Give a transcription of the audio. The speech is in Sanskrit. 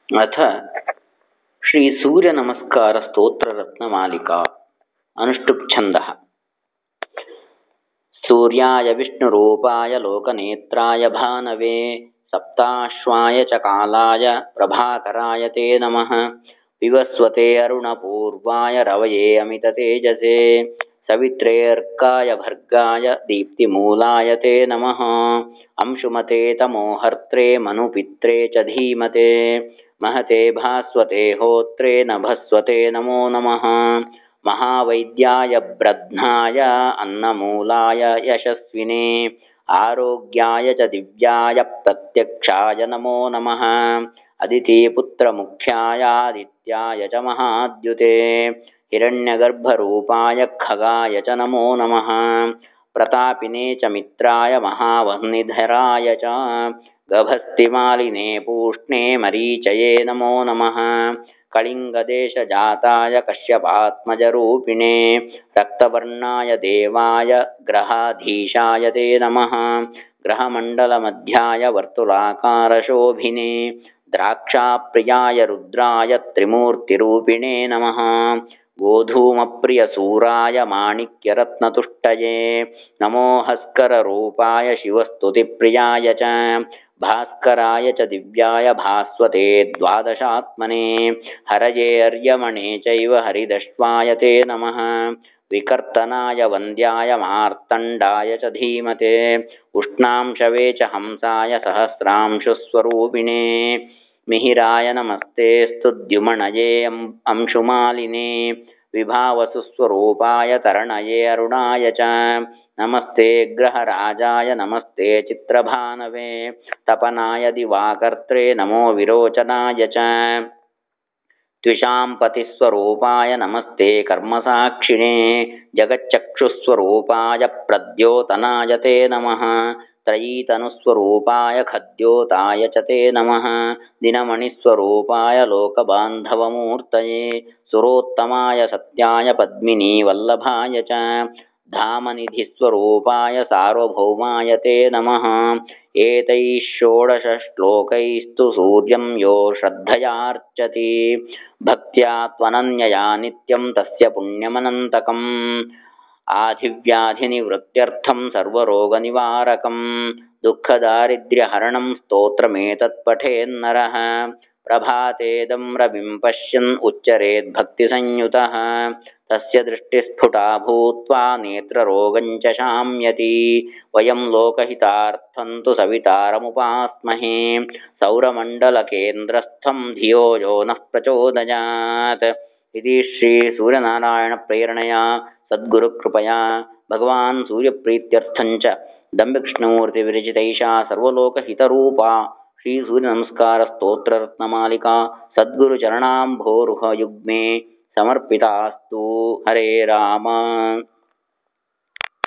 अथ श्री सूर्य नमस्कार स्तोत्र रत्नमालिका अनुष्टुप् छन्दः। सूर्याय विष्णुरूपाय लोकनेत्राय भानवे सप्ताश्वाय च कालाय प्रभाकराय ते नमः। विवस्वते अरुणपूर्वाय रवये अमिततेजसे सवित्रेऽर्काय भर्गाय दीप्तिमूलाय ते नमः। अंशुमते तमोहर्त्रे मनुपित्रे च धीमते महते भास्वते होत्रे नभस्वते नमो नमः। महावैद्याय ब्रध्नाय अन्नमूलाय यशस्विने आरोग्याय च दिव्याय प्रत्यक्षाय नमो नमः। अदितिपुत्रमुख्याय आदित्याय च महाद्युते हिरण्यगर्भरूपाय खगाय च नमो नमः। प्रतापिने च मित्राय महावह्निधराय च गभस्तिमालिने पूष्णे मरीचये नमो नमः। कलिङ्गदेशजाताय कश्यपात्मजरूपिणे रक्तवर्णाय देवाय ग्रहाधीशाय ते नमः। ग्रहमण्डलमध्याय वर्तुलाकारशोभिने द्राक्षाप्रियाय रुद्राय त्रिमूर्तिरूपिणे नमः। गोधूमप्रियसूराय माणिक्यरत्नतुष्टये नमो हस्कररूपाय शिवस्तुतिप्रियाय च भास्कराय च दिव्याय भास्वते द्वादशात्मने हरये अर्यमणे चैव हरिदश्वाय ते नमः। विकर्तनाय वन्द्याय मार्तण्डाय च धीमते उष्णांशवे च हंसाय सहस्रांशुस्वरूपिणे मिहिराय नमस्तेऽस्तु द्युमणये अंशुमालिने विभावसुस्वरूपाय तरणये अरुणाय च नमस्ते ग्रहराजाय नमस्ते चित्रभानवे तपनाय दिवाकर्त्रे नमो विरोचनाय च द्विषाम्पतिस्वरूपाय नमस्ते कर्मसाक्षिणे जगच्चक्षुस्वरूपाय प्रद्योतनाय ते नमः। त्रयीतनुस्वरूपाय खद्योताय च ते नमः। दिनमणिस्वरूपाय लोकबान्धवमूर्तये सुरोत्तमाय सत्याय पद्मिनीवल्लभाय च धामनिधिस्वरूपाय सार्वभौमाय ते नमः। एतैः षोडशश्लोकैस्तु सूर्यं यो श्रद्धयार्चति भक्त्या त्वनन्यया नित्यं तस्य पुण्यमनन्तकम्। आधिव्याधिनिवृत्त्यर्थं सर्वरोगनिवारकं दुःखदारिद्र्यहरणं स्तोत्रमेतत् पठेन्नरः। प्रभातेदं रविं पश्यन् उच्चरेद्भक्तिसंयुतः तस्य दृष्टिस्फुटा भूत्वा नेत्ररोगं च शाम्यति। वयं लोकहितार्थं तु सवितारमुपास्महे सौरमण्डलकेन्द्रस्थं धियो यो नः प्रचोदयात्। इति श्री सूर्यनारायणप्रेरणया सद्गुरुकृपया भगवान् सूर्यप्रीत्यर्थञ्च दम्बिकृष्णमूर्तिविरचितैषा सर्वलोकहितरूपा श्री सूर्यनमस्कार स्तोत्ररत्नमालिका सद्गुरुचरणाम्भोरुहयुग्मे समर्पितास्तु। हरे राम।